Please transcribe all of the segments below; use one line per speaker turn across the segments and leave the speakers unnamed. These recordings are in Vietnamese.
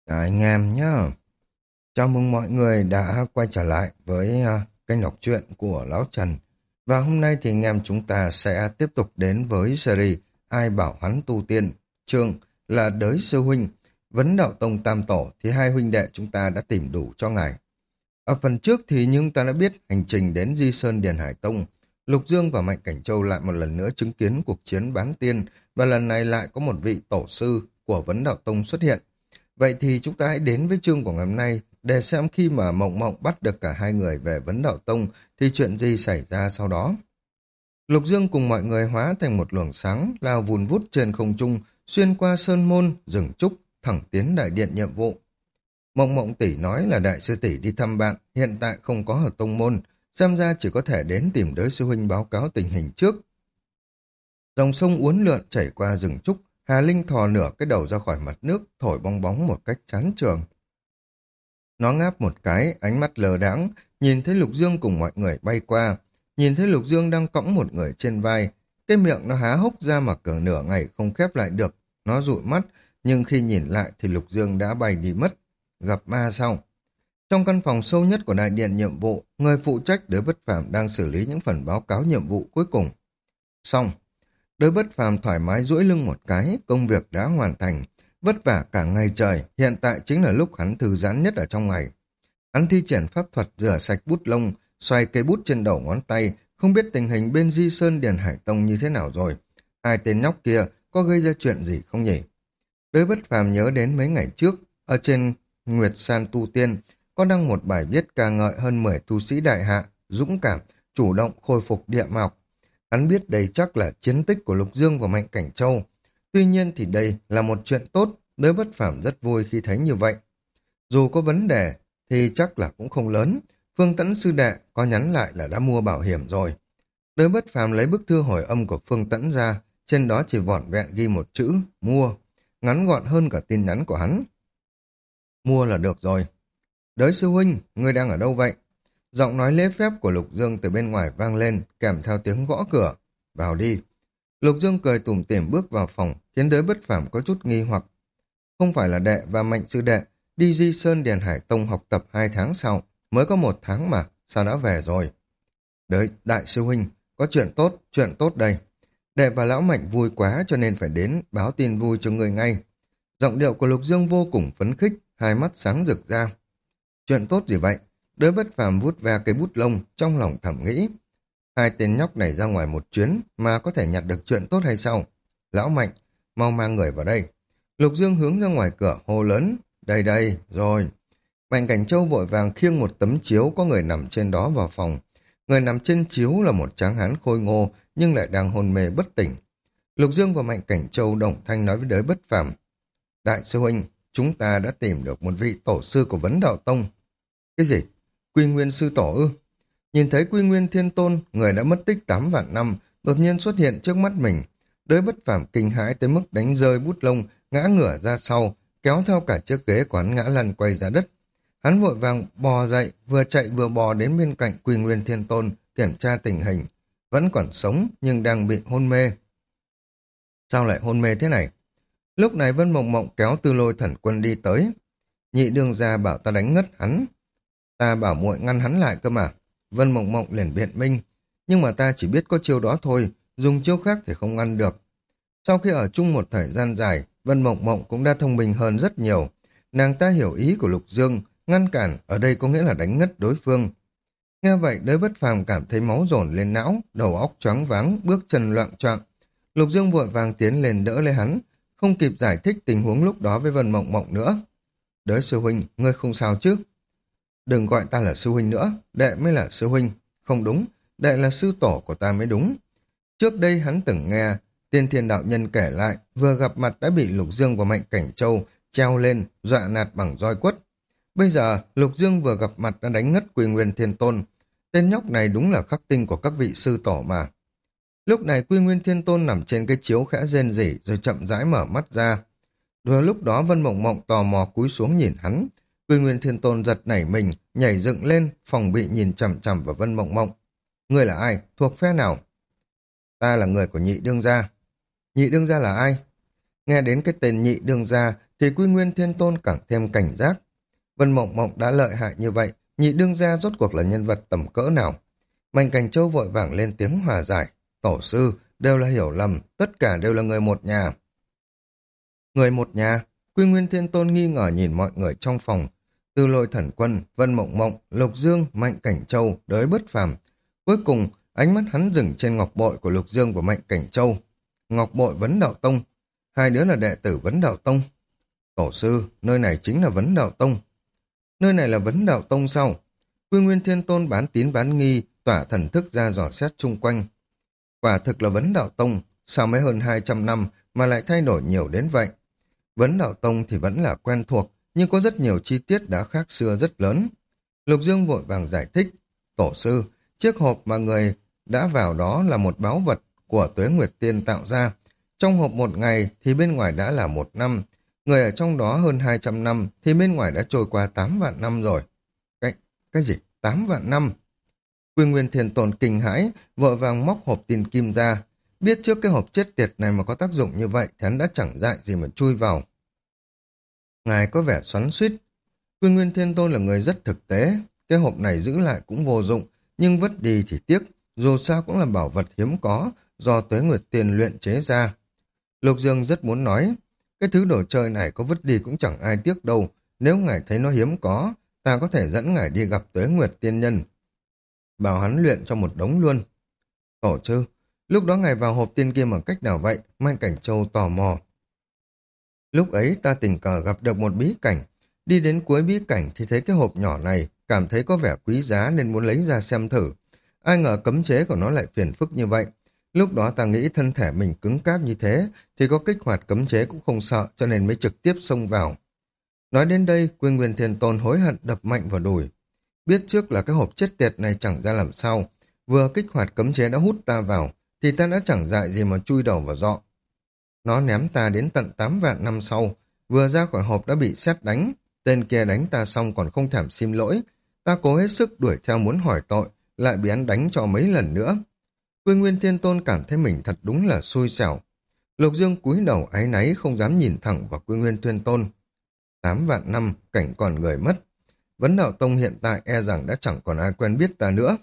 Anh em nhá, chào mừng mọi người đã quay trở lại với kênh đọc truyện của Lão Trần. Và hôm nay thì anh em chúng ta sẽ tiếp tục đến với series Ai bảo hắn tu tiên, chương là Đới Sư Huynh, Vấn Đạo Tông Tam Tổ thì hai huynh đệ chúng ta đã tìm đủ cho ngài. Ở phần trước thì nhưng ta đã biết hành trình đến Di Sơn Điền Hải Tông, Lục Dương và Mạnh Cảnh Châu lại một lần nữa chứng kiến cuộc chiến bán tiên và lần này lại có một vị tổ sư của Vấn Đạo Tông xuất hiện. Vậy thì chúng ta hãy đến với chương của ngày hôm nay để xem khi mà Mộng Mộng bắt được cả hai người về Vấn Đạo Tông thì chuyện gì xảy ra sau đó. Lục Dương cùng mọi người hóa thành một luồng sáng lao vùn vút trên không trung, xuyên qua sơn môn, rừng trúc, thẳng tiến đại điện nhiệm vụ. Mộng Mộng tỷ nói là đại sư tỷ đi thăm bạn, hiện tại không có ở tông môn, xem ra chỉ có thể đến tìm Đới sư huynh báo cáo tình hình trước. Dòng sông uốn lượn chảy qua rừng trúc, Hà Linh thò nửa cái đầu ra khỏi mặt nước, thổi bong bóng một cách chán chường. Nó ngáp một cái, ánh mắt lờ đãng, nhìn thấy Lục Dương cùng mọi người bay qua, nhìn thấy Lục Dương đang cõng một người trên vai, cái miệng nó há hốc ra mà cỡ nửa ngày không khép lại được, nó dụi mắt, nhưng khi nhìn lại thì Lục Dương đã bay đi mất. Gặp ma sao? Trong căn phòng sâu nhất của đại điện nhiệm vụ, người phụ trách Đới Bất Phàm đang xử lý những phần báo cáo nhiệm vụ cuối cùng. Xong, Đới Bất Phàm thoải mái duỗi lưng một cái, công việc đã hoàn thành. Vất vả cả ngày trời, hiện tại chính là lúc hắn thư giãn nhất ở trong ngày. Hắn thi triển pháp thuật rửa sạch bút lông, xoay cây bút trên đầu ngón tay, không biết tình hình bên Di Sơn Điền Hải Tông như thế nào rồi. Hai tên nhóc kia có gây ra chuyện gì không nhỉ? Đới Bất Phàm nhớ đến mấy ngày trước, ở trên Nguyệt San Tu Tiên, có đăng một bài viết ca ngợi hơn 10 tu sĩ đại hạ, dũng cảm, chủ động khôi phục địa mạo. Hắn biết đây chắc là chiến tích của Lục Dương và Mạnh Cảnh Châu. Tuy nhiên thì đây là một chuyện tốt, Đới Bất Phàm rất vui khi thấy như vậy. Dù có vấn đề thì chắc là cũng không lớn. Phương Tẫn sư đệ có nhắn lại là đã mua bảo hiểm rồi. Đới Bất Phàm lấy bức thư hồi âm của Phương Tẫn ra, trên đó chỉ vỏn vẹn ghi một chữ mua, ngắn gọn hơn cả tin nhắn của hắn. Mua là được rồi. Đới sư huynh, ngươi đang ở đâu vậy? Giọng nói lễ phép của Lục Dương từ bên ngoài vang lên, kèm theo tiếng gõ cửa. Vào đi. Lục Dương cười tủm tỉm bước vào phòng, khiến Đới Bất Phàm có chút nghi hoặc. Không phải là đệ và Mạnh sư đệ đi Di Sơn Điền Hải Tông học tập 2 tháng sau, mới có 1 tháng mà, sao đã về rồi? Đới, đại sư huynh, có chuyện tốt đây. Đệ và lão Mạnh vui quá cho nên phải đến báo tin vui cho người ngay. Giọng điệu của Lục Dương vô cùng phấn khích, hai mắt sáng rực ra. Chuyện tốt gì vậy? Đới Bất Phàm vuốt ve cây bút lông, trong lòng thầm nghĩ. Hai tên nhóc này ra ngoài một chuyến mà có thể nhặt được chuyện tốt hay sao? Lão Mạnh, mau mang người vào đây. Lục Dương hướng ra ngoài cửa hô lớn. Đây đây, rồi. Mạnh Cảnh Châu vội vàng khiêng một tấm chiếu có người nằm trên đó vào phòng. Người nằm trên chiếu là một tráng hán khôi ngô nhưng lại đang hôn mê bất tỉnh. Lục Dương và Mạnh Cảnh Châu đồng thanh nói với Đới Bất Phàm. Đại sư huynh, chúng ta đã tìm được một vị tổ sư của Vấn Đạo Tông. Cái gì? Quy Nguyên sư tổ ư? Nhìn thấy Quy Nguyên Thiên Tôn, người đã mất tích 8 vạn năm, đột nhiên xuất hiện trước mắt mình. Đới Bất Phàm kinh hãi tới mức đánh rơi bút lông, ngã ngửa ra sau, kéo theo cả chiếc ghế của hắn ngã lăn quay ra đất. Hắn vội vàng bò dậy, vừa chạy vừa bò đến bên cạnh Quy Nguyên Thiên Tôn, kiểm tra tình hình. Vẫn còn sống, nhưng đang bị hôn mê. Sao lại hôn mê thế này? Lúc này Vân Mộng Mộng kéo Tư Lôi Thần Quân đi tới. Nhị đương gia bảo ta đánh ngất hắn. Ta bảo muội ngăn hắn lại cơ mà. Vân Mộng Mộng liền biện minh. Nhưng mà ta chỉ biết có chiêu đó thôi, dùng chiêu khác thì không ngăn được. Sau khi ở chung một thời gian dài, Vân Mộng Mộng cũng đã thông minh hơn rất nhiều. Nàng ta hiểu ý của Lục Dương, ngăn cản ở đây có nghĩa là đánh ngất đối phương. Nghe vậy Đới Bất Phàm cảm thấy máu dồn lên não, đầu óc choáng váng, bước chân loạng choạng. Lục Dương vội vàng tiến lên đỡ lấy hắn, không kịp giải thích tình huống lúc đó với Vân Mộng Mộng nữa. Đới sư huynh, ngươi không sao chứ? Đừng gọi ta là sư huynh nữa, đệ mới là sư huynh. Không đúng, đệ là sư tổ của ta mới đúng. Trước đây hắn từng nghe Tiên Thiên đạo nhân kể lại, vừa gặp mặt đã bị Lục Dương và Mạnh Cảnh Châu treo lên, dọa nạt bằng roi quất. Bây giờ, Lục Dương vừa gặp mặt đã đánh ngất Quy Nguyên Thiên Tôn. Tên nhóc này đúng là khắc tinh của các vị sư tổ mà. Lúc này Quy Nguyên Thiên Tôn nằm trên cái chiếu khẽ rên rỉ rồi chậm rãi mở mắt ra. Rồi lúc đó Vân Mộng Mộng tò mò cúi xuống nhìn hắn. Quy Nguyên Thiên Tôn giật nảy mình, nhảy dựng lên, phòng bị nhìn chằm chằm vào Vân Mộng Mộng. Ngươi là ai? Thuộc phe nào? Ta là người của nhị đương gia. Nhị đương gia là ai? Nghe đến cái tên nhị đương gia thì Quy Nguyên Thiên Tôn càng thêm cảnh giác. Vân Mộng Mộng đã lợi hại như vậy, nhị đương gia rốt cuộc là nhân vật tầm cỡ nào? Mạnh Cảnh Châu vội vàng lên tiếng hòa giải. Tổ sư, đều là hiểu lầm, tất cả đều là người một nhà. Người một nhà, Quy Nguyên Thiên Tôn nghi ngờ nhìn mọi người trong phòng. Từ Lôi Thần Quân, Vân Mộng Mộng, Lục Dương, Mạnh Cảnh Châu, đới Bất Phàm. Cuối cùng, ánh mắt hắn dừng trên ngọc bội của Lục Dương và Mạnh Cảnh Châu. Ngọc bội Vấn Đạo Tông, hai đứa là đệ tử Vấn Đạo Tông. Tổ sư, nơi này chính là Vấn Đạo Tông. Nơi này là Vấn Đạo Tông sao? Quy Nguyên Thiên Tôn bán tín bán nghi, tỏa thần thức ra dò xét chung quanh. Quả thực là Vấn Đạo Tông, sao mới hơn 200 năm mà lại thay đổi nhiều đến vậy? Vấn Đạo Tông thì vẫn là quen thuộc, nhưng có rất nhiều chi tiết đã khác xưa rất lớn. Lục Dương vội vàng giải thích. Tổ sư, chiếc hộp mà người đã vào đó là một báu vật của Tuế Nguyệt Tiên tạo ra. Trong hộp một ngày thì bên ngoài đã là 1 năm. Người ở trong đó hơn 200 năm thì bên ngoài đã trôi qua 8 vạn năm rồi. Cái gì? 8 vạn năm? Quy Nguyên Thiên Tôn kinh hãi, vội vàng móc hộp tiền kim ra. Biết trước cái hộp chết tiệt này mà có tác dụng như vậy thì hắn đã chẳng dại gì mà chui vào. Ngài có vẻ xoắn xuýt. Quy Nguyên Thiên Tôn là người rất thực tế. Cái hộp này giữ lại cũng vô dụng, nhưng vứt đi thì tiếc. Dù sao cũng là bảo vật hiếm có, do Tuế Nguyệt Tiên luyện chế ra. Lục Dương rất muốn nói, cái thứ đồ chơi này có vứt đi cũng chẳng ai tiếc đâu. Nếu ngài thấy nó hiếm có, ta có thể dẫn ngài đi gặp Tuế Nguyệt Tiên Nhân. Bảo hắn luyện cho một đống luôn. Tổ sư, lúc đó ngài vào hộp tiên kia bằng cách nào vậy? Mạnh Cảnh Châu tò mò. Lúc ấy ta tình cờ gặp được một bí cảnh. Đi đến cuối bí cảnh thì thấy cái hộp nhỏ này, cảm thấy có vẻ quý giá nên muốn lấy ra xem thử. Ai ngờ cấm chế của nó lại phiền phức như vậy. Lúc đó ta nghĩ thân thể mình cứng cáp như thế, thì có kích hoạt cấm chế cũng không sợ, cho nên mới trực tiếp xông vào. Nói đến đây, Quy Nguyên Thiên Tôn hối hận đập mạnh vào đùi. Biết trước là cái hộp chết tiệt này chẳng ra làm sao. Vừa kích hoạt cấm chế đã hút ta vào, thì ta đã chẳng dại gì mà chui đầu vào dọ. Nó ném ta đến tận 8 vạn năm sau, vừa ra khỏi hộp đã bị sét đánh. Tên kia đánh ta xong còn không thèm xin lỗi. Ta cố hết sức đuổi theo muốn hỏi tội, lại bị hắn đánh cho mấy lần nữa. Quy Nguyên Thiên Tôn cảm thấy mình thật đúng là xui xẻo. Lục Dương cúi đầu áy náy không dám nhìn thẳng vào Quy Nguyên Thiên Tôn. 8 vạn năm, cảnh còn người mất. Vấn Đạo Tông hiện tại e rằng đã chẳng còn ai quen biết ta nữa.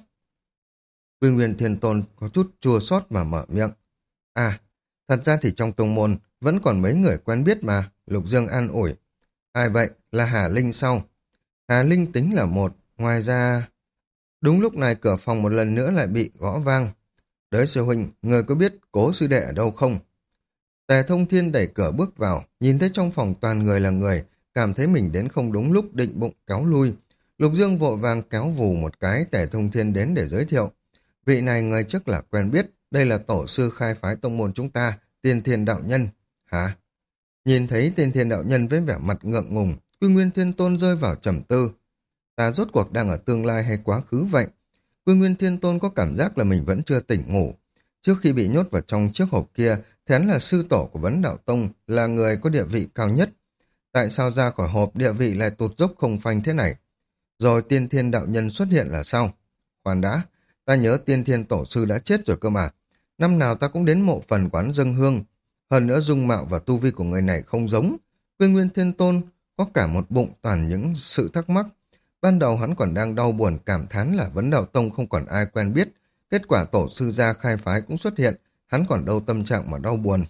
Quy Nguyên Thiên Tôn có chút chua xót mà mở miệng. À, thật ra thì trong tông môn vẫn còn mấy người quen biết mà, Lục Dương an ủi. Ai vậy? Là Hà Linh sao? Hà Linh tính là một, ngoài ra... Đúng lúc này cửa phòng một lần nữa lại bị gõ vang. Đới sư huynh, người có biết Cố sư đệ ở đâu không? Tề Thông Thiên đẩy cửa bước vào, nhìn thấy trong phòng toàn người là người, cảm thấy mình đến không đúng lúc định bụng cáo lui. Lục Dương vội vàng kéo vù một cái Tề Thông Thiên đến để giới thiệu. Vị này người trước là quen biết, đây là tổ sư khai phái tông môn chúng ta, Tiên Thiên Đạo Nhân. Hả? Nhìn thấy Tiên Thiên Đạo Nhân với vẻ mặt ngượng ngùng, Quy Nguyên Thiên Tôn rơi vào trầm tư. Ta rốt cuộc đang ở tương lai hay quá khứ vậy? Quy Nguyên Thiên Tôn có cảm giác là mình vẫn chưa tỉnh ngủ. Trước khi bị nhốt vào trong chiếc hộp kia, thì hắn là sư tổ của Vấn Đạo Tông, là người có địa vị cao nhất. Tại sao ra khỏi hộp địa vị lại tụt dốc không phanh thế này? Rồi Tiên Thiên Đạo Nhân xuất hiện là sao? Khoan đã, ta nhớ Tiên Thiên Tổ Sư đã chết rồi cơ mà. Năm nào ta cũng đến mộ phần quán dâng hương. Hơn nữa dung mạo và tu vi của người này không giống. Quy Nguyên Thiên Tôn có cả một bụng toàn những sự thắc mắc. Ban đầu hắn còn đang đau buồn cảm thán là Vấn Đạo Tông không còn ai quen biết. Kết quả tổ sư gia khai phái cũng xuất hiện, hắn còn đâu tâm trạng mà đau buồn.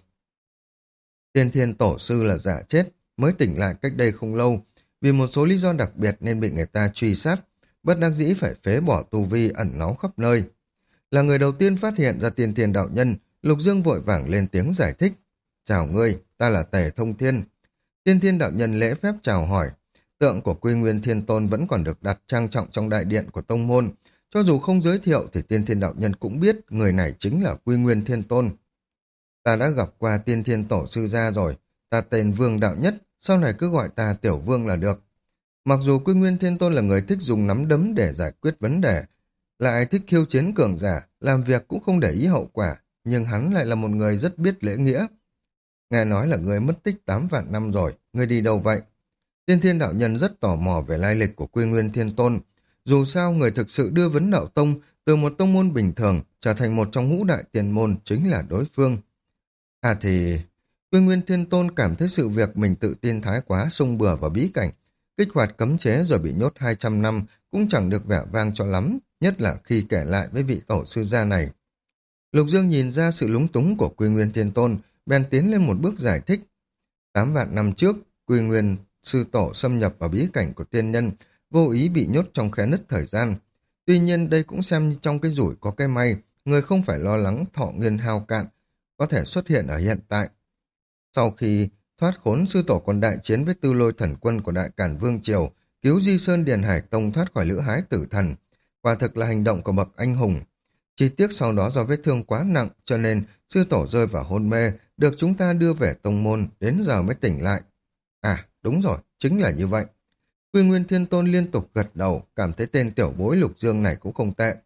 Tiên Thiên Tổ Sư là giả chết, mới tỉnh lại cách đây không lâu. Vì một số lý do đặc biệt nên bị người ta truy sát, bất đắc dĩ phải phế bỏ tu vi ẩn náu khắp nơi. Là người đầu tiên phát hiện ra Tiên Thiên Đạo Nhân, Lục Dương vội vàng lên tiếng giải thích. Chào ngươi, ta là Tề Thông Thiên. Tiên Thiên Đạo Nhân lễ phép chào hỏi. Tượng của Quy Nguyên Thiên Tôn vẫn còn được đặt trang trọng trong đại điện của tông môn. Cho dù không giới thiệu thì Tiên Thiên Đạo Nhân cũng biết người này chính là Quy Nguyên Thiên Tôn. Ta đã gặp qua Tiên Thiên Tổ Sư gia rồi. Ta tên Vương Đạo Nhất, sau này cứ gọi ta Tiểu Vương là được. Mặc dù Quy Nguyên Thiên Tôn là người thích dùng nắm đấm để giải quyết vấn đề, lại thích khiêu chiến cường giả, làm việc cũng không để ý hậu quả, nhưng hắn lại là một người rất biết lễ nghĩa. Nghe nói là người mất tích 8 vạn năm rồi, người đi đâu vậy? Tiên Thiên Đạo Nhân rất tò mò về lai lịch của Quy Nguyên Thiên Tôn. Dù sao, người thực sự đưa Vấn Đạo Tông từ một tông môn bình thường trở thành một trong ngũ đại tiền môn chính là đối phương. À thì, Quy Nguyên Thiên Tôn cảm thấy sự việc mình tự tin thái quá, xông bừa vào bí cảnh, kích hoạt cấm chế rồi bị nhốt 200 năm cũng chẳng được vẻ vang cho lắm, nhất là khi kể lại với vị tổ sư gia này. Lục Dương nhìn ra sự lúng túng của Quy Nguyên Thiên Tôn, bèn tiến lên một bước giải thích. 8 vạn năm trước, Quy Nguyên sư tổ xâm nhập vào bí cảnh của tiên nhân, vô ý bị nhốt trong khe nứt thời gian. Tuy nhiên đây cũng xem như trong cái rủi có cái may, người không phải lo lắng thọ nguyên hao cạn, có thể xuất hiện ở hiện tại. Sau khi thoát khốn, sư tổ còn đại chiến với Tư Lôi Thần Quân của Đại Càn Vương Triều, cứu Di Sơn Điền Hải Tông thoát khỏi lữ hái tử thần. Quả thực là hành động của bậc anh hùng. Chi tiết sau đó do vết thương quá nặng cho nên sư tổ rơi vào hôn mê, được chúng ta đưa về tông môn, đến giờ mới tỉnh lại. À, đúng rồi, chính là như vậy. Quy Nguyên Thiên Tôn liên tục gật đầu, cảm thấy tên tiểu bối Lục Dương này cũng không tệ.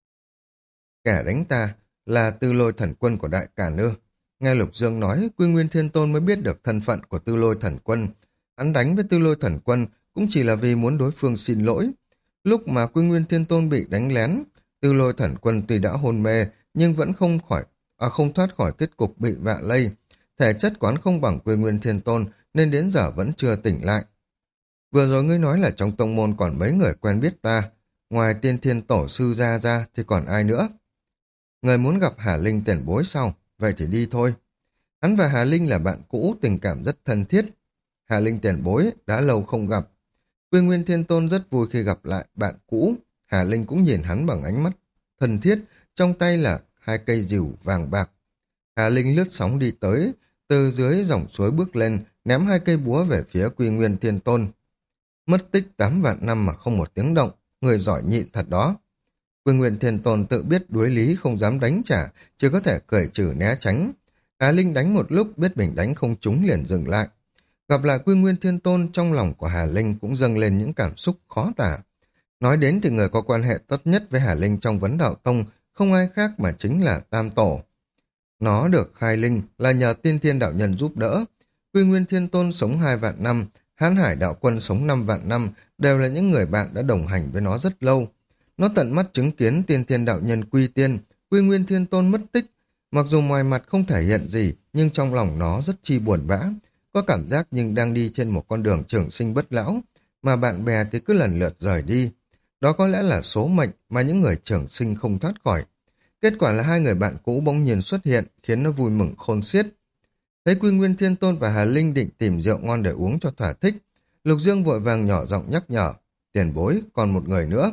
Kẻ đánh ta là Tư Lôi Thần Quân của Đại Càn ư? Nghe Lục Dương nói, Quy Nguyên Thiên Tôn mới biết được thân phận của Tư Lôi Thần Quân. Hắn đánh với Tư Lôi Thần Quân cũng chỉ là vì muốn đối phương xin lỗi. Lúc mà Quy Nguyên Thiên Tôn bị đánh lén, Tư Lôi Thần Quân tuy đã hôn mê nhưng vẫn không thoát khỏi kết cục bị vạ lây. Thể chất quán không bằng Quy Nguyên Thiên Tôn nên đến giờ vẫn chưa tỉnh lại. Vừa rồi ngươi nói là trong tông môn còn mấy người quen biết ta, ngoài Tiên Thiên Tổ sư ra thì còn ai nữa? Người muốn gặp Hà Linh tiền bối sao? Vậy thì đi thôi. Hắn và Hà Linh là bạn cũ, tình cảm rất thân thiết. Hà Linh tiền bối đã lâu không gặp. Quy Nguyên Thiên Tôn rất vui khi gặp lại bạn cũ. Hà Linh cũng nhìn hắn bằng ánh mắt thân thiết, trong tay là 2 cây rìu vàng bạc. Hà Linh lướt sóng đi tới, từ dưới dòng suối bước lên, ném 2 cây búa về phía Quy Nguyên Thiên Tôn. Mất tích 8 vạn năm mà không một tiếng động, người giỏi nhịn thật đó. Quy Nguyên Thiên Tôn tự biết đuối lý không dám đánh trả, chỉ có thể cười trừ né tránh. Hà Linh đánh một lúc biết mình đánh không trúng liền dừng lại. Gặp lại Quy Nguyên Thiên Tôn, trong lòng của Hà Linh cũng dâng lên những cảm xúc khó tả. Nói đến thì người có quan hệ tốt nhất với Hà Linh trong vấn đạo tông không ai khác mà chính là Tam Tổ. Nó được khai linh là nhờ Tiên Thiên đạo nhân giúp đỡ. Quy Nguyên Thiên Tôn sống 2 vạn năm, Hán Hải đạo quân sống 5 vạn năm, đều là những người bạn đã đồng hành với nó rất lâu. Nó tận mắt chứng kiến Tiên Thiên đạo nhân quy tiên, Quy Nguyên Thiên Tôn mất tích. Mặc dù ngoài mặt không thể hiện gì, nhưng trong lòng nó rất chi buồn bã, có cảm giác nhưng đang đi trên một con đường trường sinh bất lão, mà bạn bè thì cứ lần lượt rời đi. Đó có lẽ là số mệnh mà những người trường sinh không thoát khỏi. Kết quả là 2 người bạn cũ bỗng nhiên xuất hiện, khiến nó vui mừng khôn xiết. Thấy Quy Nguyên Thiên Tôn và Hà Linh định tìm rượu ngon để uống cho thỏa thích, Lục Dương vội vàng nhỏ giọng nhắc nhở, tiền bối, còn một người nữa.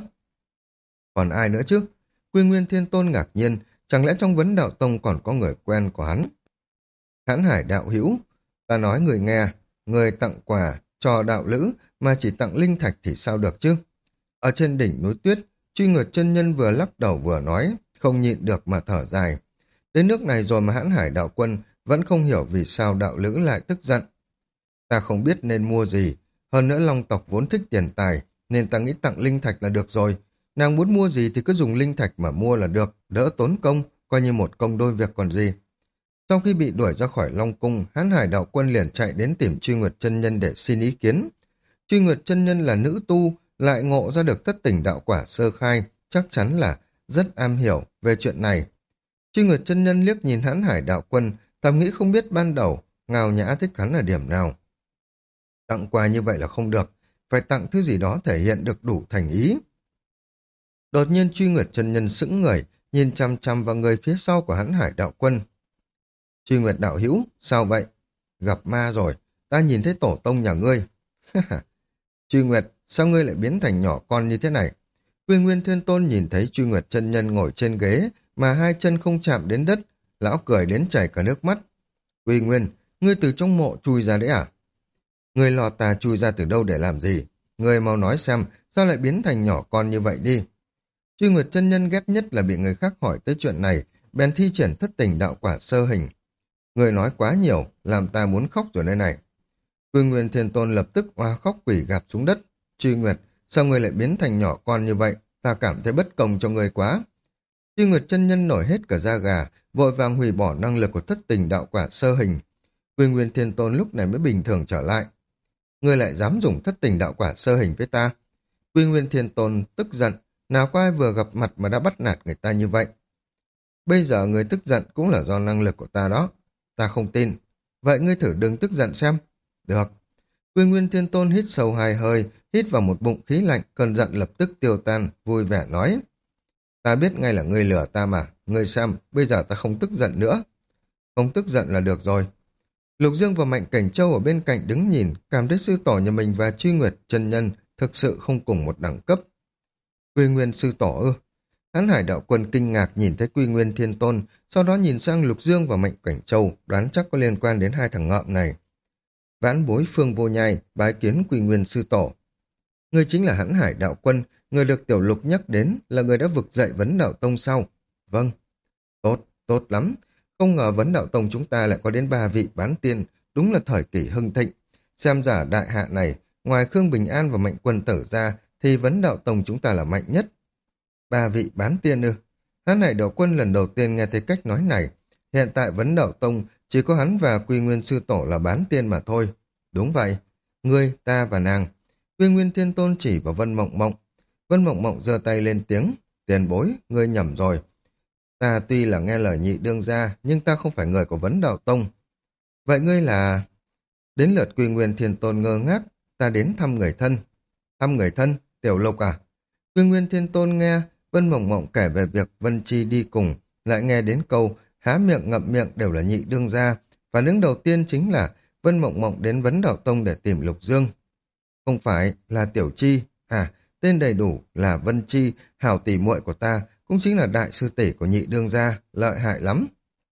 Còn ai nữa chứ? Quy Nguyên Thiên Tôn ngạc nhiên, chẳng lẽ trong vấn đạo tông còn có người quen của hắn? Hãn Hải đạo hữu, ta nói người nghe, người tặng quà cho đạo lữ mà chỉ tặng linh thạch thì sao được chứ? Ở trên đỉnh núi tuyết, Truy Nguyệt chân nhân vừa lắc đầu vừa nói, không nhịn được mà thở dài. Đến nước này rồi mà Hãn Hải đạo quân vẫn không hiểu vì sao đạo lữ lại tức giận. Ta không biết nên mua gì, hơn nữa Long tộc vốn thích tiền tài, nên ta nghĩ tặng linh thạch là được rồi. Nàng muốn mua gì thì cứ dùng linh thạch mà mua là được, đỡ tốn công, coi như một công đôi việc còn gì. Sau khi bị đuổi ra khỏi Long Cung, Hán Hải đạo quân liền chạy đến tìm Truy Nguyệt chân nhân để xin ý kiến. Truy Nguyệt chân nhân là nữ tu, lại ngộ ra được thất tình đạo quả sơ khai, chắc chắn là rất am hiểu về chuyện này. Truy Nguyệt chân nhân liếc nhìn Hán Hải đạo quân, thầm nghĩ không biết ban đầu Ngao Nhã thích hắn ở điểm nào. Tặng quà như vậy là không được, phải tặng thứ gì đó thể hiện được đủ thành ý. Đột nhiên Truy Nguyệt chân nhân sững người, nhìn chăm chăm vào người phía sau của Hán Hải đạo quân. Truy Nguyệt đạo hữu, sao vậy? Gặp ma rồi, ta nhìn thấy tổ tông nhà ngươi. Truy Nguyệt, sao ngươi lại biến thành nhỏ con như thế này? Quy Nguyên Thiên Tôn nhìn thấy Truy Nguyệt chân nhân ngồi trên ghế mà 2 chân không chạm đến đất, lão cười đến chảy cả nước mắt. Quy Nguyên, ngươi từ trong mộ chui ra đấy à? Ngươi lò tà chui ra từ đâu để làm gì? Ngươi mau nói xem, sao lại biến thành nhỏ con như vậy đi? Truy Nguyệt chân nhân ghét nhất là bị người khác hỏi tới chuyện này, bèn thi triển thất tình đạo quả sơ hình. Người nói quá nhiều, làm ta muốn khóc rồi đây này. Quy Nguyên Thiên Tôn lập tức oa khóc quỷ gạp xuống đất. Truy Nguyệt, sao người lại biến thành nhỏ con như vậy? Ta cảm thấy bất công cho người quá. Truy Nguyệt chân nhân nổi hết cả da gà, vội vàng hủy bỏ năng lực của thất tình đạo quả sơ hình. Quy Nguyên Thiên Tôn lúc này mới bình thường trở lại. Người lại dám dùng thất tình đạo quả sơ hình với ta? Quy Nguyên Thiên Tôn tức giận, nào có ai vừa gặp mặt mà đã bắt nạt người ta như vậy? Bây giờ người tức giận cũng là do năng lực của ta đó. Ta không tin. Vậy ngươi thử đừng tức giận xem. Được. Quy Nguyên Thiên Tôn hít sâu 2 hơi, hít vào một bụng khí lạnh, cơn giận lập tức tiêu tan, vui vẻ nói. Ta biết ngay là ngươi lừa ta mà, ngươi xem, bây giờ ta không tức giận nữa. Không tức giận là được rồi. Lục Dương và Mạnh Cảnh Châu ở bên cạnh đứng nhìn, cảm thấy sư tổ nhà mình và Truy Nguyệt chân nhân thực sự không cùng một đẳng cấp. Quy Nguyên sư tổ ư? Hán Hải đạo quân kinh ngạc nhìn thấy Quy Nguyên Thiên Tôn, sau đó nhìn sang Lục Dương và Mạnh Cảnh Châu, đoán chắc có liên quan đến hai thằng ngợm này. Vãn bối Phương Vô Nhai bái kiến Quy Nguyên sư tổ. Người chính là Hán Hải đạo quân, người được Tiểu Lục nhắc đến là người đã vực dậy Vấn Đạo Tông sau. Vâng, tốt, tốt lắm. Không ngờ Vấn Đạo Tông chúng ta lại có đến 3 vị bán tiên, đúng là thời kỷ hưng thịnh. Xem giả đại hạ này, ngoài Khương Bình An và Mạnh Quân Tử ra, thì Vấn Đạo Tông chúng ta là mạnh nhất. 3 vị bán tiên ư? Hán Hải đạo quân lần đầu tiên nghe thấy cách nói này. Hiện tại Vấn Đạo Tông chỉ có hắn và Quy Nguyên sư tổ là bán tiên mà thôi. Đúng vậy, ngươi, ta và nàng. Quy Nguyên Thiên Tôn chỉ vào Vân Mộng Mộng. Vân Mộng Mộng giơ tay lên tiếng, tiền bối, ngươi nhầm rồi. Ta tuy là nghe lời nhị đương gia, nhưng ta không phải người của Vấn Đạo Tông. Vậy ngươi là... Đến lượt Quy Nguyên Thiên Tôn ngơ ngác, ta đến thăm người thân. Thăm người thân, Tiểu Lục à? Quy Nguyên Thiên Tôn nghe Vân Mộng Mộng kể về việc Vân Chi đi cùng, lại nghe đến câu há miệng ngậm miệng đều là nhị đương gia. Phản ứng đầu tiên chính là Vân Mộng Mộng đến Vấn Đạo Tông để tìm Lục Dương. Không phải là Tiểu Chi, à, tên đầy đủ là Vân Chi, hảo tỷ muội của ta, cũng chính là đại sư tỷ của nhị đương gia, lợi hại lắm.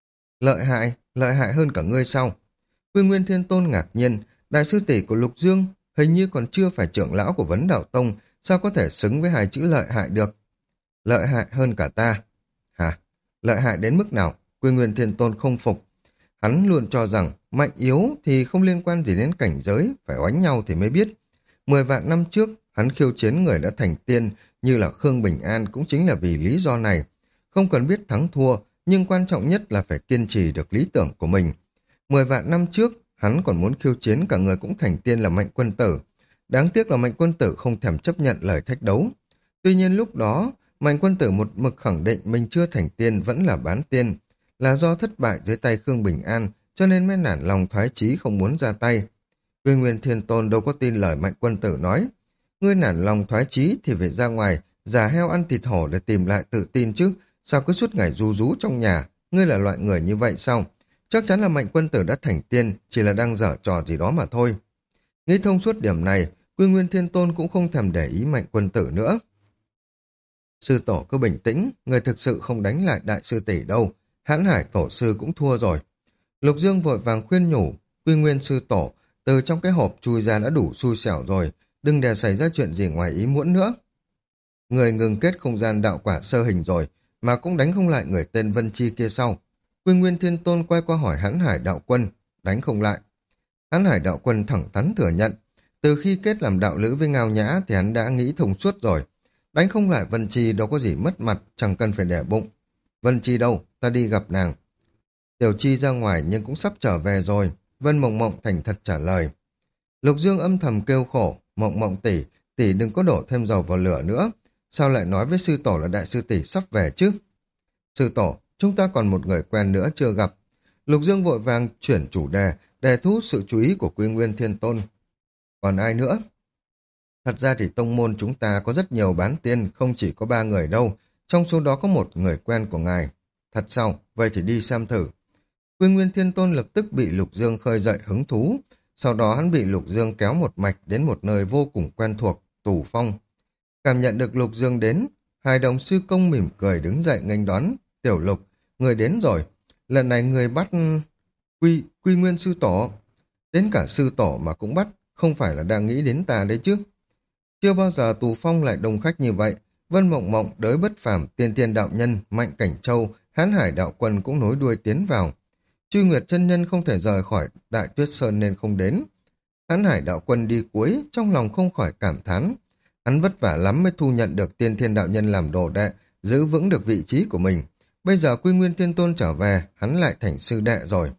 Lợi hại hơn cả ngươi sau. Quy Nguyên Thiên Tôn ngạc nhiên, đại sư tỷ của Lục Dương hình như còn chưa phải trưởng lão của Vấn Đạo Tông, sao có thể xứng với 2 chữ lợi hại được? Lợi hại hơn cả ta. Hả? Lợi hại đến mức nào? Quy Nguyên Thiên Tôn không phục. Hắn luôn cho rằng mạnh yếu thì không liên quan gì đến cảnh giới, phải oánh nhau thì mới biết. 10 vạn năm trước, hắn khiêu chiến người đã thành tiên như là Khương Bình An cũng chính là vì lý do này. Không cần biết thắng thua, nhưng quan trọng nhất là phải kiên trì được lý tưởng của mình. 10 vạn năm trước, hắn còn muốn khiêu chiến cả người cũng thành tiên là Mạnh Quân Tử. Đáng tiếc là Mạnh Quân Tử không thèm chấp nhận lời thách đấu. Tuy nhiên lúc đó, Mạnh Quân Tử một mực khẳng định mình chưa thành tiên vẫn là bán tiên, là do thất bại dưới tay Khương Bình An, cho nên mới nản lòng thoái chí không muốn ra tay. Quy Nguyên Thiên Tôn đâu có tin lời Mạnh Quân Tử nói. Ngươi nản lòng thoái chí thì phải ra ngoài, giả heo ăn thịt hổ để tìm lại tự tin chứ, sao cứ suốt ngày ru rú trong nhà, ngươi là loại người như vậy sao? Chắc chắn là Mạnh Quân Tử đã thành tiên, chỉ là đang giở trò gì đó mà thôi. Nghĩ thông suốt điểm này, Quy Nguyên Thiên Tôn cũng không thèm để ý Mạnh Quân Tử nữa. Sư tổ cứ bình tĩnh, người thực sự không đánh lại đại sư tỷ đâu, Hãn Hải tổ sư cũng thua rồi. Lục Dương vội vàng khuyên nhủ, Quy Nguyên sư tổ, từ trong cái hộp chui ra đã đủ xui xẻo rồi, đừng để xảy ra chuyện gì ngoài ý muốn nữa. Người ngừng kết không gian đạo quả sơ hình rồi, mà cũng đánh không lại người tên Vân Chi kia sau. Quy Nguyên Thiên Tôn quay qua hỏi Hãn Hải đạo quân, đánh không lại. Hãn Hải đạo quân thẳng thắn thừa nhận, từ khi kết làm đạo lữ với Ngao Nhã thì hắn đã nghĩ thông suốt rồi. Đánh không lại Vân Chi đâu có gì mất mặt, chẳng cần phải để bụng. Vân Chi đâu, ta đi gặp nàng. Tiểu Chi ra ngoài nhưng cũng sắp trở về rồi. Vân Mộng Mộng thành thật trả lời. Lục Dương âm thầm kêu khổ, Mộng Mộng tỷ, tỷ đừng có đổ thêm dầu vào lửa nữa. Sao lại nói với sư tổ là đại sư tỷ sắp về chứ? Sư tổ, chúng ta còn một người quen nữa chưa gặp. Lục Dương vội vàng chuyển chủ đề để thu hút sự chú ý của Quy Nguyên Thiên Tôn. Còn ai nữa? Thật ra thì tông môn chúng ta có rất nhiều bán tiên, không chỉ có 3 người đâu. Trong số đó có một người quen của ngài. Thật sao? Vậy thì đi xem thử. Quy Nguyên Thiên Tôn lập tức bị Lục Dương khơi dậy hứng thú. Sau đó hắn bị Lục Dương kéo một mạch đến một nơi vô cùng quen thuộc, Tù Phong. Cảm nhận được Lục Dương đến, hai đồng sư công mỉm cười đứng dậy nghênh đón. Tiểu Lục, người đến rồi. Lần này người bắt... Quy Nguyên sư tổ. Đến cả sư tổ mà cũng bắt, không phải là đang nghĩ đến ta đấy chứ. Chưa bao giờ Tù Phong lại đông khách như vậy. Vân Mộng Mộng, Đới Bất Phàm, Tiên Tiên đạo nhân, Mạnh Cảnh Châu, Hán Hải đạo quân cũng nối đuôi tiến vào. Truy Nguyệt chân nhân không thể rời khỏi Đại Tuyết Sơn nên không đến. Hán Hải đạo quân đi cuối, trong lòng không khỏi cảm thán. Hắn vất vả lắm mới thu nhận được Tiên Thiên đạo nhân làm đồ đệ, giữ vững được vị trí của mình. Bây giờ Quy Nguyên Thiên Tôn trở về, hắn lại thành sư đệ rồi.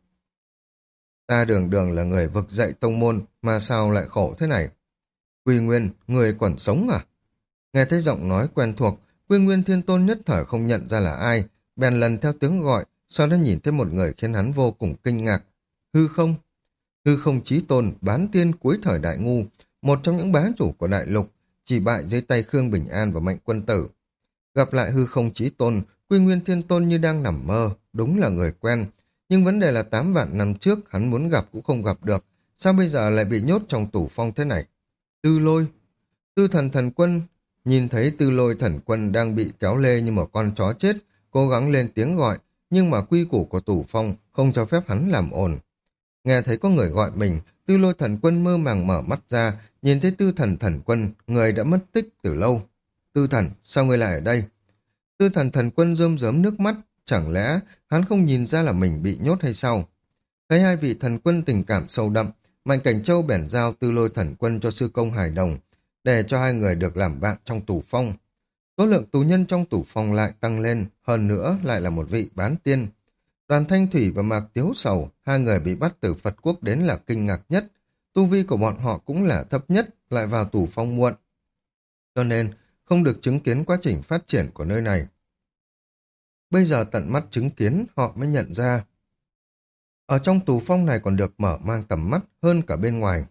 Ta đường đường là người vực dậy tông môn, mà sao lại khổ thế này? Quy Nguyên, người còn sống à? Nghe thấy giọng nói quen thuộc, Quy Nguyên Thiên Tôn nhất thời không nhận ra là ai, bèn lần theo tiếng gọi, sau đó nhìn thấy một người khiến hắn vô cùng kinh ngạc. Hư không? Hư không chí tôn, bán tiên cuối thời đại ngu, một trong những bá chủ của đại lục, chỉ bại dưới tay Khương Bình An và Mạnh Quân Tử. Gặp lại hư không chí tôn, Quy Nguyên Thiên Tôn như đang nằm mơ, đúng là người quen. Nhưng vấn đề là 8 vạn năm trước hắn muốn gặp cũng không gặp được, sao bây giờ lại bị nhốt trong tủ phong thế này? Tư Lôi, Tư Thần Thần Quân, nhìn thấy Tư Lôi Thần Quân đang bị kéo lê như một con chó chết, cố gắng lên tiếng gọi, nhưng mà quy củ của tủ phong không cho phép hắn làm ồn. Nghe thấy có người gọi mình, Tư Lôi Thần Quân mơ màng mở mắt ra, nhìn thấy Tư Thần Thần Quân, người đã mất tích từ lâu. Tư Thần, sao ngươi lại ở đây? Tư Thần Thần Quân rơm rớm nước mắt, chẳng lẽ hắn không nhìn ra là mình bị nhốt hay sao? Thấy hai vị thần quân tình cảm sâu đậm, Mạnh Cảnh Châu bèn giao Tư Lôi Thần Quân cho sư công Hải Đồng, để cho hai người được làm bạn trong tù phong. Số lượng tù nhân trong tù phong lại tăng lên, hơn nữa lại là một vị bán tiên. Đoàn Thanh Thủy và Mạc Tiếu Sầu, hai người bị bắt từ Phật Quốc đến là kinh ngạc nhất. Tu vi của bọn họ cũng là thấp nhất, lại vào tù phong muộn. Cho nên, không được chứng kiến quá trình phát triển của nơi này. Bây giờ tận mắt chứng kiến, họ mới nhận ra. Ở trong tù phong này còn được mở mang tầm mắt hơn cả bên ngoài.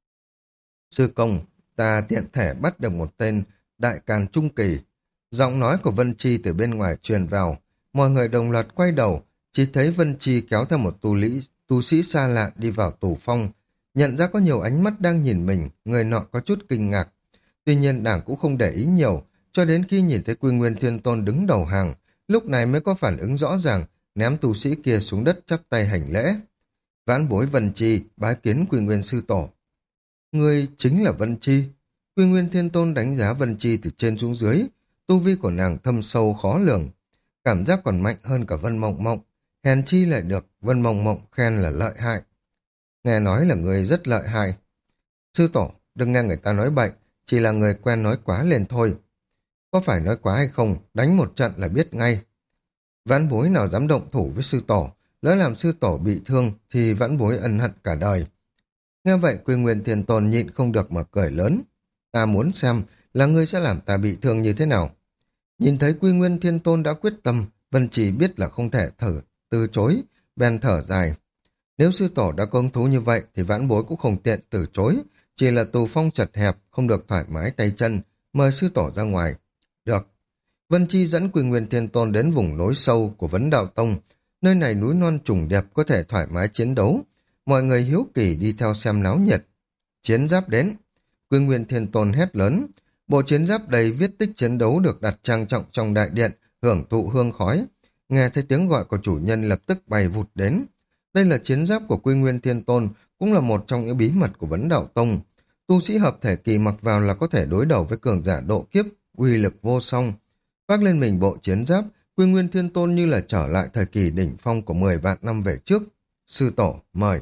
Sư công, ta tiện thể bắt được một tên đại càn trung kỳ. Giọng nói của Vân Chi từ bên ngoài truyền vào. Mọi người đồng loạt quay đầu, chỉ thấy Vân Chi kéo theo một tu sĩ xa lạ đi vào tù phong. Nhận ra có nhiều ánh mắt đang nhìn mình, người nọ có chút kinh ngạc. Tuy nhiên đảng cũng không để ý nhiều, cho đến khi nhìn thấy Quy Nguyên Thiên Tôn đứng đầu hàng, lúc này mới có phản ứng rõ ràng, ném tu sĩ kia xuống đất chắp tay hành lễ. Vãn bối Vân Chi, bái kiến Quy Nguyên Sư Tổ. Ngươi chính là Vân Chi. Quy Nguyên Thiên Tôn đánh giá Vân Chi từ trên xuống dưới, tu vi của nàng thâm sâu khó lường. Cảm giác còn mạnh hơn cả Vân Mộng Mộng, hèn chi lại được Vân Mộng Mộng khen là lợi hại. Nghe nói là người rất lợi hại. Sư Tổ, đừng nghe người ta nói bậy, chỉ là người quen nói quá lên thôi. Có phải nói quá hay không, đánh một trận là biết ngay. Vãn bối nào dám động thủ với sư tổ, lỡ làm sư tổ bị thương thì vãn bối ân hận cả đời. Nghe vậy Quy Nguyên Thiên Tôn nhịn không được mà cười lớn. Ta muốn xem là ngươi sẽ làm ta bị thương như thế nào. Nhìn thấy Quy Nguyên Thiên Tôn đã quyết tâm, Vân Chỉ biết là không thể từ chối, bèn thở dài. Nếu sư tổ đã có hứng thú như vậy thì vãn bối cũng không tiện từ chối, chỉ là tù phong chật hẹp, không được thoải mái tay chân, mời sư tổ ra ngoài. Được. Vân Chi dẫn Quy Nguyên Thiên Tôn đến vùng núi sâu của Vấn Đạo Tông, nơi này núi non trùng điệp có thể thoải mái chiến đấu. Mọi người hiếu kỳ đi theo xem náo nhiệt. Chiến giáp đến. Quy Nguyên Thiên Tôn hét lớn. Bộ chiến giáp đầy viết tích chiến đấu được đặt trang trọng trong đại điện, hưởng thụ hương khói. Nghe thấy tiếng gọi của chủ nhân lập tức bay vụt đến. Đây là chiến giáp của Quy Nguyên Thiên Tôn, cũng là một trong những bí mật của Vấn Đạo Tông. Tu sĩ hợp thể kỳ mặc vào là có thể đối đầu với cường giả độ kiếp, uy lực vô song. Vác lên mình bộ chiến giáp, Quy Nguyên Thiên Tôn như là trở lại thời kỳ đỉnh phong của 10 vạn năm về trước. Sư tổ, mời.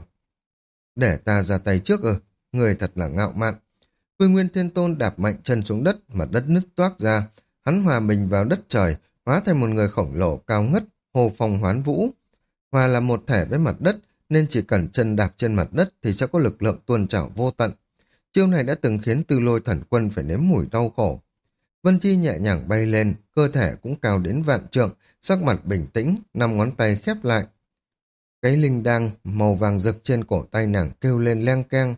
Để ta ra tay trước ư, người thật là ngạo mạn. Quy Nguyên Thiên Tôn đạp mạnh chân xuống đất, mặt đất nứt toác ra. Hắn hòa mình vào đất trời, hóa thành một người khổng lồ cao ngất, hồ phong hoán vũ. Hòa là một thể với mặt đất, nên chỉ cần chân đạp trên mặt đất thì sẽ có lực lượng tuôn trào vô tận. Chiêu này đã từng khiến Tư Lôi Thần Quân phải nếm mùi đau khổ. Vân Chi nhẹ nhàng bay lên, cơ thể cũng cao đến vạn trượng, sắc mặt bình tĩnh, 5 ngón tay khép lại. Cái linh đăng màu vàng rực trên cổ tay nàng kêu lên leng keng.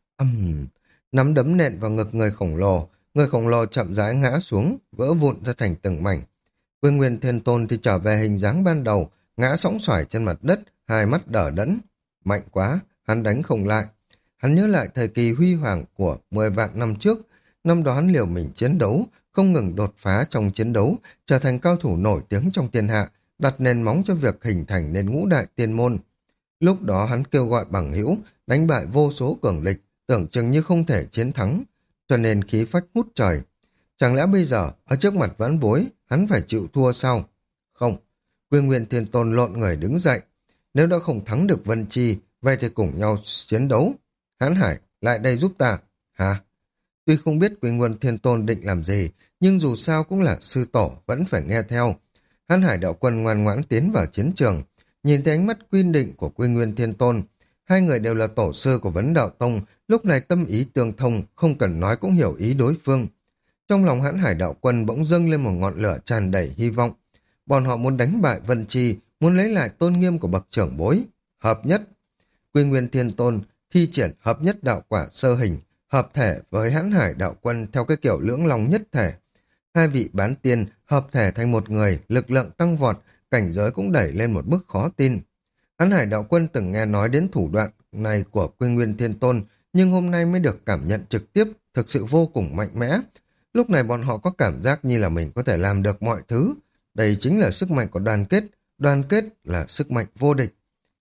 Nắm đấm nện vào ngực người khổng lồ chậm rãi ngã xuống, vỡ vụn ra thành từng mảnh. Quy Nguyên Thiên Tôn thì trở về hình dáng ban đầu, ngã sõng xoài trên mặt đất, hai mắt đờ đẫn. Mạnh quá, hắn đánh không lại. Hắn nhớ lại thời kỳ huy hoàng của 10 vạn năm trước, năm đó hắn liều mình chiến đấu, không ngừng đột phá trong chiến đấu, trở thành cao thủ nổi tiếng trong thiên hạ, đặt nền móng cho việc hình thành nên ngũ đại tiên môn. Lúc đó hắn kêu gọi bằng hữu, đánh bại vô số cường địch, tưởng chừng như không thể chiến thắng, cho nên khí phách ngút trời. Chẳng lẽ bây giờ, ở trước mặt vãn bối, hắn phải chịu thua sao? Không, Quy Nguyên Thiên Tôn lộn người đứng dậy. Nếu đã không thắng được Vân Chi, vậy thì cùng nhau chiến đấu. Hán Hải, lại đây giúp ta. Hả? Tuy không biết Quy Nguyên Thiên Tôn định làm gì, nhưng dù sao cũng là sư tổ, vẫn phải nghe theo. Hán Hải đạo quân ngoan ngoãn tiến vào chiến trường, nhìn thấy ánh mắt quyên định của Quy Nguyên Thiên Tôn. Hai người đều là tổ sư của Vấn Đạo Tông, lúc này tâm ý tương thông, không cần nói cũng hiểu ý đối phương. Trong lòng Hán Hải đạo quân bỗng dâng lên một ngọn lửa tràn đầy hy vọng. Bọn họ muốn đánh bại Vân Chi, muốn lấy lại tôn nghiêm của bậc trưởng bối. Hợp nhất. Quy Nguyên Thiên Tôn thi triển hợp nhất đạo quả sơ hình, hợp thể với Hãn Hải đạo quân theo cái kiểu lưỡng long nhất thể. Hai vị bán tiên hợp thể thành một người, lực lượng tăng vọt, cảnh giới cũng đẩy lên một mức khó tin. Hãn Hải đạo quân từng nghe nói đến thủ đoạn này của Quy Nguyên Thiên Tôn, nhưng hôm nay mới được cảm nhận trực tiếp, thực sự vô cùng mạnh mẽ. Lúc này bọn họ có cảm giác như là mình có thể làm được mọi thứ. Đây chính là sức mạnh của đoàn kết là sức mạnh vô địch.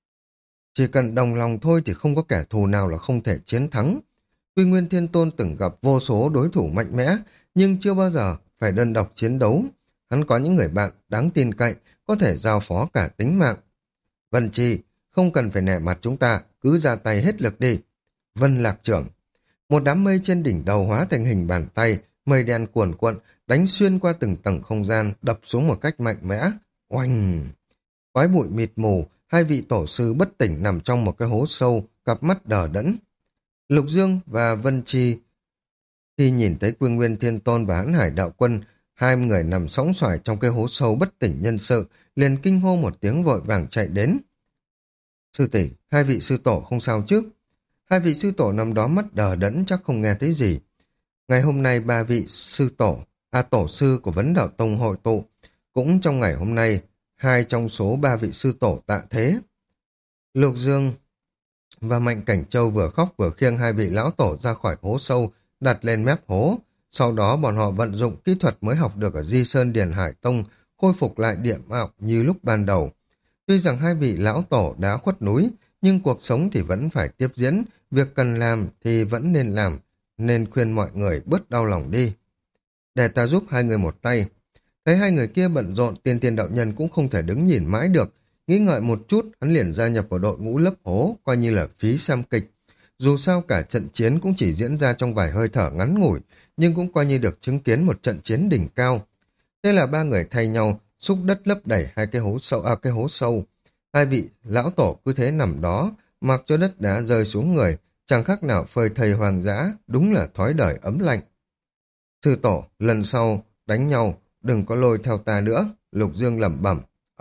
Chỉ cần đồng lòng thôi thì không có kẻ thù nào là không thể chiến thắng. Quy Nguyên Thiên Tôn từng gặp vô số đối thủ mạnh mẽ, nhưng chưa bao giờ phải đơn độc chiến đấu. Hắn có những người bạn đáng tin cậy, có thể giao phó cả tính mạng. Vân Chi, không cần phải nể mặt chúng ta, cứ ra tay hết lực đi. Vân Lạc Trưởng. Một đám mây trên đỉnh đầu hóa thành hình bàn tay, mây đen cuồn cuộn, đánh xuyên qua từng tầng không gian, đập xuống một cách mạnh mẽ. Oanh! Khói bụi mịt mù, hai vị tổ sư bất tỉnh nằm trong một cái hố sâu, cặp mắt đờ đẫn. Lục Dương và Vân Chi khi nhìn thấy Quy Nguyên Thiên Tôn và Hãn Hải đạo quân, hai người nằm sõng soài trong cái hố sâu bất tỉnh nhân sự, liền kinh hô một tiếng vội vàng chạy đến. Sư tỷ, hai vị sư tổ không sao chứ? Hai vị sư tổ nằm đó mắt đờ đẫn chắc không nghe thấy gì. Ngày hôm nay ba vị sư tổ sư của Vấn Đạo Tông hội tụ. Cũng trong ngày hôm nay, hai trong số ba vị sư tổ tạ thế. Lục Dương và Mạnh Cảnh Châu vừa khóc vừa khiêng hai vị lão tổ ra khỏi hố sâu, đặt lên mép hố. Sau đó bọn họ vận dụng kỹ thuật mới học được ở Di Sơn Điền Hải Tông, khôi phục lại địa mạo như lúc ban đầu. Tuy rằng hai vị lão tổ đã khuất núi, nhưng cuộc sống thì vẫn phải tiếp diễn, việc cần làm thì vẫn nên làm, nên khuyên mọi người bớt đau lòng đi. Để ta giúp hai người một tay. Thấy hai người kia bận rộn, Tiên Tiên đạo nhân cũng không thể đứng nhìn mãi được. Nghĩ ngợi một chút, hắn liền gia nhập vào đội ngũ lấp hố, coi như là phí xem kịch. Dù sao cả trận chiến cũng chỉ diễn ra trong vài hơi thở ngắn ngủi, nhưng cũng coi như được chứng kiến một trận chiến đỉnh cao. Thế là ba người thay nhau, xúc đất lấp đầy hai cái hố sâu. Hai vị lão tổ cứ thế nằm đó, mặc cho đất đá rơi xuống người, chẳng khác nào phơi thây hoang dã, đúng là thói đời ấm lạnh. Sư tổ, lần sau đánh nhau, đừng có lôi theo ta nữa, Lục Dương lẩm bẩm.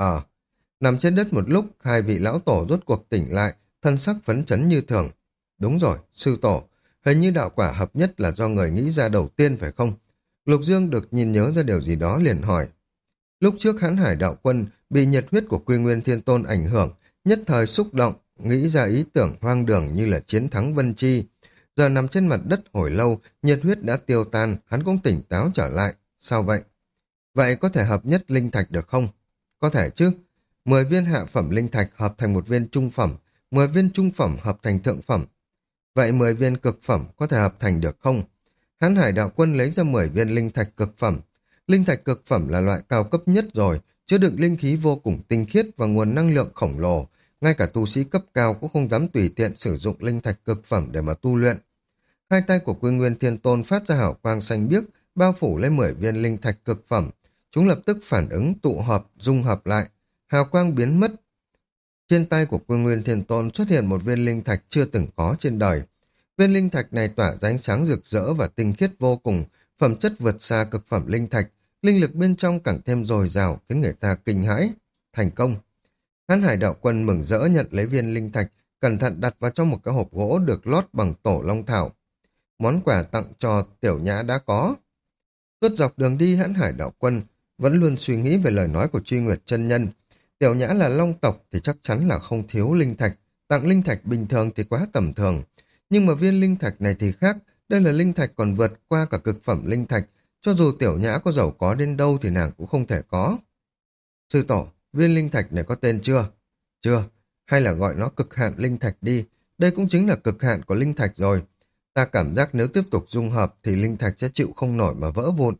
Nằm trên đất một lúc, hai vị lão tổ rốt cuộc tỉnh lại, thân sắc phấn chấn như thường. Đúng rồi, sư tổ, hình như đạo quả hợp nhất là do người nghĩ ra đầu tiên phải không? Lục Dương được nhìn nhớ ra điều gì đó liền hỏi. Lúc trước Hãn Hải đạo quân bị nhiệt huyết của Quy Nguyên Thiên Tôn ảnh hưởng, nhất thời xúc động, nghĩ ra ý tưởng hoang đường như là chiến thắng Vân Chi. Giờ nằm trên mặt đất hồi lâu, nhiệt huyết đã tiêu tan, hắn cũng tỉnh táo trở lại. Sao vậy? Vậy có thể hợp nhất linh thạch được không? Có thể chứ. 10 viên hạ phẩm linh thạch hợp thành một viên trung phẩm, 10 viên trung phẩm hợp thành thượng phẩm. Vậy 10 viên cực phẩm có thể hợp thành được không? Hãn Hải đạo quân lấy ra 10 viên linh thạch cực phẩm. Linh thạch cực phẩm là loại cao cấp nhất rồi, chứa đựng linh khí vô cùng tinh khiết và nguồn năng lượng khổng lồ. Ngay cả tu sĩ cấp cao cũng không dám tùy tiện sử dụng linh thạch cực phẩm để mà tu luyện. Hai tay của Quy Nguyên Thiên Tôn phát ra hào quang xanh biếc, bao phủ lên 10 viên linh thạch cực phẩm. Chúng lập tức phản ứng tụ hợp, dung hợp lại. Hào quang biến mất. Trên tay của Quy Nguyên Thiên Tôn xuất hiện một viên linh thạch chưa từng có trên đời. Viên linh thạch này tỏa ra ánh sáng rực rỡ và tinh khiết vô cùng, phẩm chất vượt xa cực phẩm linh thạch, linh lực bên trong càng thêm dồi dào khiến người ta kinh hãi. Thành công. Hãn Hải đạo quân mừng rỡ nhận lấy viên linh thạch, cẩn thận đặt vào trong một cái hộp gỗ được lót bằng tổ long thảo. Món quà tặng cho Tiểu Nhã đã có. Suốt dọc đường đi, Hãn Hải đạo quân vẫn luôn suy nghĩ về lời nói của Truy Nguyệt chân nhân. Tiểu Nhã là long tộc thì chắc chắn là không thiếu linh thạch, tặng linh thạch bình thường thì quá tầm thường. Nhưng mà viên linh thạch này thì khác, đây là linh thạch còn vượt qua cả cực phẩm linh thạch, cho dù Tiểu Nhã có giàu có đến đâu thì nàng cũng không thể có. Sư tổ, viên linh thạch này có tên chưa? Chưa, hay là gọi nó cực hạn linh thạch đi, đây cũng chính là cực hạn của linh thạch rồi. Ta cảm giác nếu tiếp tục dung hợp thì linh thạch sẽ chịu không nổi mà vỡ vụn.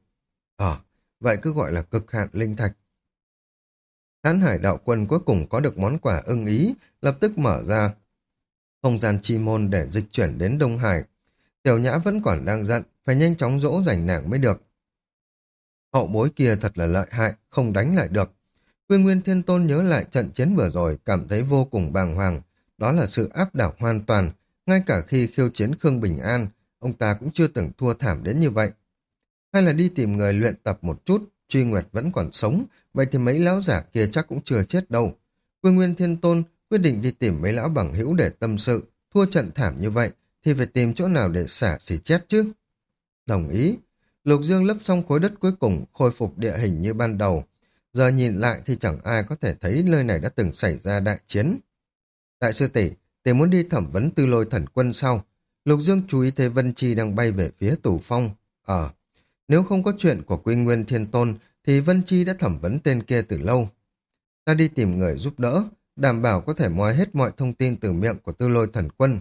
Vậy cứ gọi là cực hạn linh thạch. Hãn Hải đạo quân cuối cùng có được món quà ưng ý, lập tức mở ra không gian chi môn để dịch chuyển đến Đông Hải. Tiểu Nhã vẫn còn đang giận, phải nhanh chóng dỗ dành nàng mới được. Hậu bối kia thật là lợi hại, không đánh lại được. Quy Nguyên Thiên Tôn nhớ lại trận chiến vừa rồi, cảm thấy vô cùng bàng hoàng. Đó là sự áp đảo hoàn toàn, ngay cả khi khiêu chiến Khương Bình An, ông ta cũng chưa từng thua thảm đến như vậy. Hay là đi tìm người luyện tập một chút, Truy Nguyệt vẫn còn sống, vậy thì mấy lão giả kia chắc cũng chưa chết đâu. Quy Nguyên Thiên Tôn quyết định đi tìm mấy lão bằng hữu để tâm sự, thua trận thảm như vậy thì phải tìm chỗ nào để xả xì chết chứ. Đồng ý. Lục Dương lấp xong khối đất cuối cùng, khôi phục địa hình như ban đầu. Giờ nhìn lại thì chẳng ai có thể thấy nơi này đã từng xảy ra đại chiến. Đại sư tỷ muốn đi thẩm vấn Tư Lôi Thần Quân sau. Lục Dương chú ý thấy Vân Chi đang bay về phía Tù Phong. Nếu không có chuyện của Quy Nguyên Thiên Tôn thì Vân Chi đã thẩm vấn tên kia từ lâu. Ta đi tìm người giúp đỡ, đảm bảo có thể moi hết mọi thông tin từ miệng của Tư Lôi Thần Quân.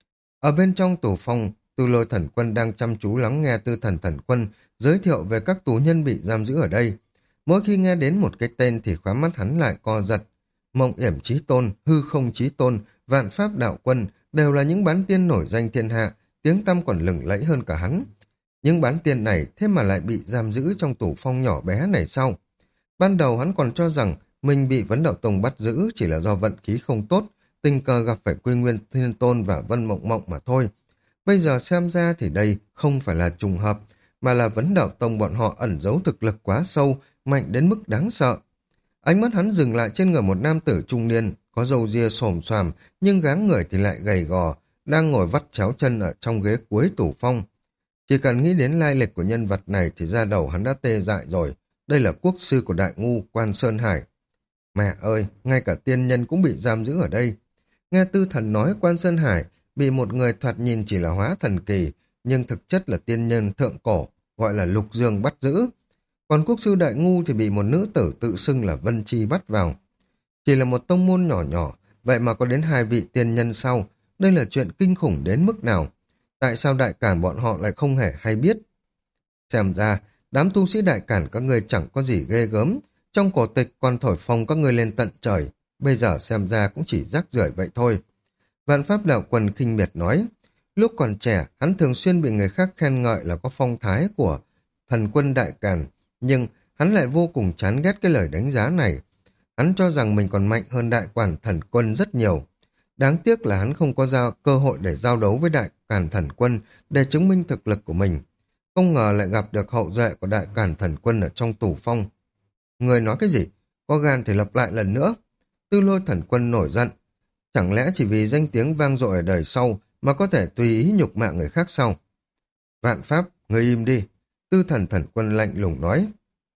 Ở bên trong Tù Phong, Tư Lôi Thần Quân đang chăm chú lắng nghe Tư Thần Thần Quân giới thiệu về các tù nhân bị giam giữ ở đây. Mỗi khi nghe đến một cái tên thì khóa mắt hắn lại co giật. Mộng Yểm Chí Tôn, Hư Không Chí Tôn, Vạn Pháp Đạo Quân đều là những bán tiên nổi danh thiên hạ, tiếng tăm còn lừng lẫy hơn cả hắn. Những bán tiên này thế mà lại bị giam giữ trong Tù Phong nhỏ bé này sao? Ban đầu hắn còn cho rằng mình bị Vấn Đạo Tông bắt giữ chỉ là do vận khí không tốt, tình cờ gặp phải Quy Nguyên Thiên Tôn và Vân Mộng Mộng mà thôi. Bây giờ xem ra thì đây không phải là trùng hợp, mà là Vấn Đạo Tông bọn họ ẩn giấu thực lực quá sâu, mạnh đến mức đáng sợ. Ánh mắt hắn dừng lại trên người một nam tử trung niên, có râu ria xồm xoàm, nhưng dáng người thì lại gầy gò, đang ngồi vắt chéo chân ở trong ghế cuối Tù Phong. Chỉ cần nghĩ đến lai lịch của nhân vật này thì da đầu hắn đã tê dại rồi. Đây là quốc sư của Đại Ngu, Quan Sơn Hải. Mẹ ơi, ngay cả tiên nhân cũng bị giam giữ ở đây. Nghe Tư Thần nói Quan Sơn Hải bị một người thoạt nhìn chỉ là hóa thần kỳ, nhưng thực chất là tiên nhân thượng cổ, gọi là Lục Dương bắt giữ. Còn quốc sư Đại Ngu thì bị một nữ tử tự xưng là Vân Chi bắt vào. Chỉ là một tông môn nhỏ nhỏ, vậy mà có đến 2 vị tiên nhân sau. Đây là chuyện kinh khủng đến mức nào? Tại sao đại cản bọn họ lại không hề hay biết? Xem ra, đám tu sĩ đại cản các ngươi chẳng có gì ghê gớm. Trong cổ tịch còn thổi phồng các ngươi lên tận trời. Bây giờ xem ra cũng chỉ rác rưởi vậy thôi. Vạn Pháp Đạo Quân khinh miệt nói. Lúc còn trẻ, hắn thường xuyên bị người khác khen ngợi là có phong thái của thần quân đại càn. Nhưng hắn lại vô cùng chán ghét cái lời đánh giá này. Hắn cho rằng mình còn mạnh hơn đại quản thần quân rất nhiều. Đáng tiếc là hắn không có cơ hội để giao đấu với đại càn thần quân để chứng minh thực lực của mình. Không ngờ lại gặp được hậu duệ của đại càn thần quân ở trong Tù Phong. Người nói cái gì? Có gan thì lặp lại lần nữa. Tư Lôi Thần Quân nổi giận. Chẳng lẽ chỉ vì danh tiếng vang dội ở đời sau mà có thể tùy ý nhục mạ người khác sao? Vạn Pháp, người im đi. Tư Thần Thần Quân lạnh lùng nói.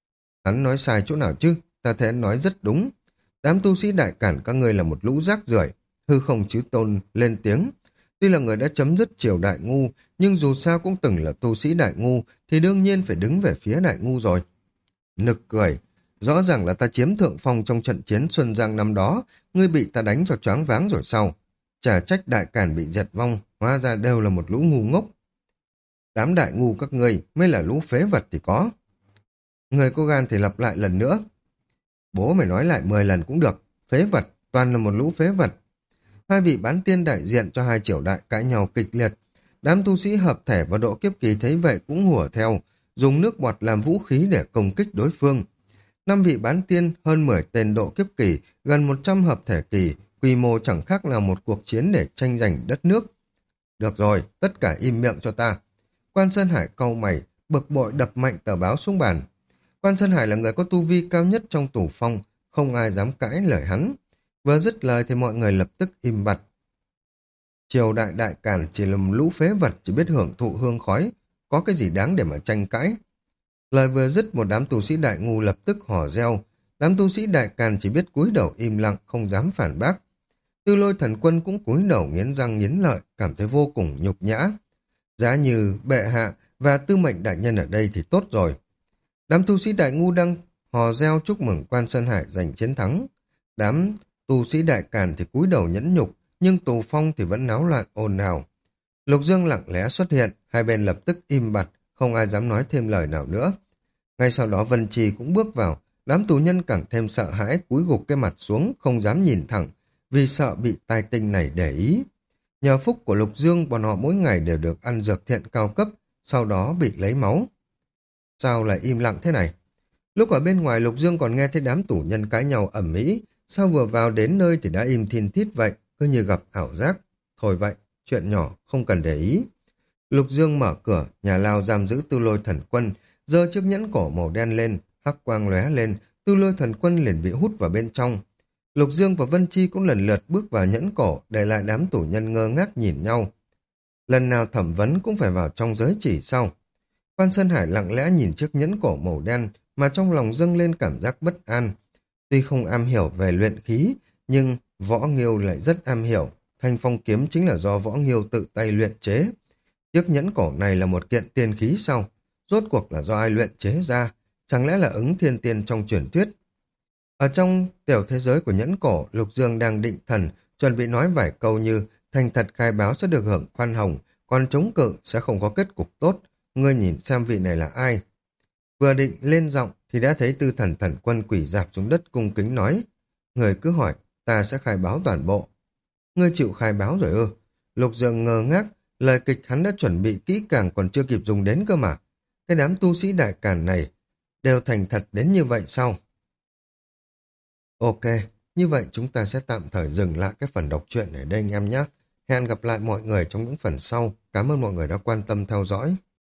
Hắn nói sai chỗ nào chứ? Ta thấy hắn nói rất đúng. Đám tu sĩ đại cản các ngươi là một lũ rác rưởi. Hư Không Chí Tôn lên tiếng. Tuy là người đã chấm dứt triều Đại Ngu, nhưng dù sao cũng từng là tu sĩ Đại Ngu, thì đương nhiên phải đứng về phía Đại Ngu rồi. Nực cười. Rõ ràng là ta chiếm thượng phong trong trận chiến Xuân Giang năm đó, ngươi bị ta đánh cho choáng váng rồi sao? Chả trách đại càn bị diệt vong, hóa ra đều là một lũ ngu ngốc. Đám đại ngu các ngươi mới là lũ phế vật thì có. Người có gan thì lặp lại lần nữa. Bố mày nói lại 10 lần cũng được, phế vật, toàn là một lũ phế vật. Hai vị bán tiên đại diện cho hai triều đại cãi nhau kịch liệt. Đám tu sĩ hợp thể và độ kiếp kỳ thấy vậy cũng hùa theo, dùng nước bọt làm vũ khí để công kích đối phương. 5 vị bán tiên, hơn 10 tên độ kiếp kỳ, gần 100 hợp thể kỳ, quy mô chẳng khác nào một cuộc chiến để tranh giành đất nước. Được rồi, tất cả im miệng cho ta. Quan Sơn Hải cau mày, bực bội đập mạnh tờ báo xuống bàn. Quan Sơn Hải là người có tu vi cao nhất trong Tù Phong, không ai dám cãi lời hắn. Vừa dứt lời thì mọi người lập tức im bặt. Triều đại đại càn chỉ là một lũ phế vật chỉ biết hưởng thụ hương khói, có cái gì đáng để mà tranh cãi. Lời vừa dứt một đám tu sĩ đại ngu lập tức hò reo, đám tu sĩ đại càn chỉ biết cúi đầu im lặng không dám phản bác. Tư Lôi Thần Quân cũng cúi đầu nghiến răng nghiến lợi, cảm thấy vô cùng nhục nhã. Giá như bệ hạ và tư mệnh đại nhân ở đây thì tốt rồi. Đám tu sĩ đại ngu đang hò reo chúc mừng Quan Sơn Hải giành chiến thắng. Đám tu sĩ đại càn thì cúi đầu nhẫn nhục, nhưng Tù Phong thì vẫn náo loạn ồn ào. Lục Dương lặng lẽ xuất hiện, hai bên lập tức im bặt, không ai dám nói thêm lời nào nữa. Ngay sau đó Vân Trì cũng bước vào, đám tù nhân càng thêm sợ hãi cúi gục cái mặt xuống, không dám nhìn thẳng, vì sợ bị tai tinh này để ý. Nhờ phúc của Lục Dương, bọn họ mỗi ngày đều được ăn dược thiện cao cấp, sau đó bị lấy máu. Sao lại im lặng thế này? Lúc ở bên ngoài Lục Dương còn nghe thấy đám tù nhân cãi nhau ầm ĩ, sao vừa vào đến nơi thì đã im thiên thít vậy, cứ như gặp ảo giác. Thôi vậy, chuyện nhỏ, không cần để ý. Lục Dương mở cửa, nhà lao giam giữ Tư Lôi Thần Quân, giơ chiếc nhẫn cổ màu đen lên, hắc quang lóe lên, Tư Lôi Thần Quân liền bị hút vào bên trong. Lục Dương và Vân Chi cũng lần lượt bước vào nhẫn cổ, để lại đám tù nhân ngơ ngác nhìn nhau. Lần nào thẩm vấn cũng phải vào trong giới chỉ sau. Quan Sơn Hải lặng lẽ nhìn chiếc nhẫn cổ màu đen mà trong lòng dâng lên cảm giác bất an. Tuy không am hiểu về luyện khí, nhưng Võ Nghiêu lại rất am hiểu. Thanh phong kiếm chính là do Võ Nghiêu tự tay luyện chế. Chiếc nhẫn cổ này là một kiện tiên khí sau. Rốt cuộc là do ai luyện chế ra? Chẳng lẽ là ứng thiên tiên trong truyền thuyết? Ở trong tiểu thế giới của nhẫn cổ, Lục Dương đang định thần, chuẩn bị nói vài câu như thành thật khai báo sẽ được hưởng khoan hồng, còn chống cự sẽ không có kết cục tốt. Ngươi nhìn xem vị này là ai? Vừa định lên giọng thì đã thấy Tư Thần Thần Quân quỳ rạp xuống đất cung kính nói: Người cứ hỏi, ta sẽ khai báo toàn bộ. Ngươi chịu khai báo rồi ư? Lục Dương ngơ ngác, lời kịch hắn đã chuẩn bị kỹ càng còn chưa kịp dùng đến cơ mà. Cái đám tu sĩ đại càn này đều thành thật đến như vậy sao? Ok, như vậy chúng ta sẽ tạm thời dừng lại cái phần đọc truyện ở đây anh em nhé. Hẹn gặp lại mọi người trong những phần sau. Cảm ơn mọi người đã quan tâm theo dõi.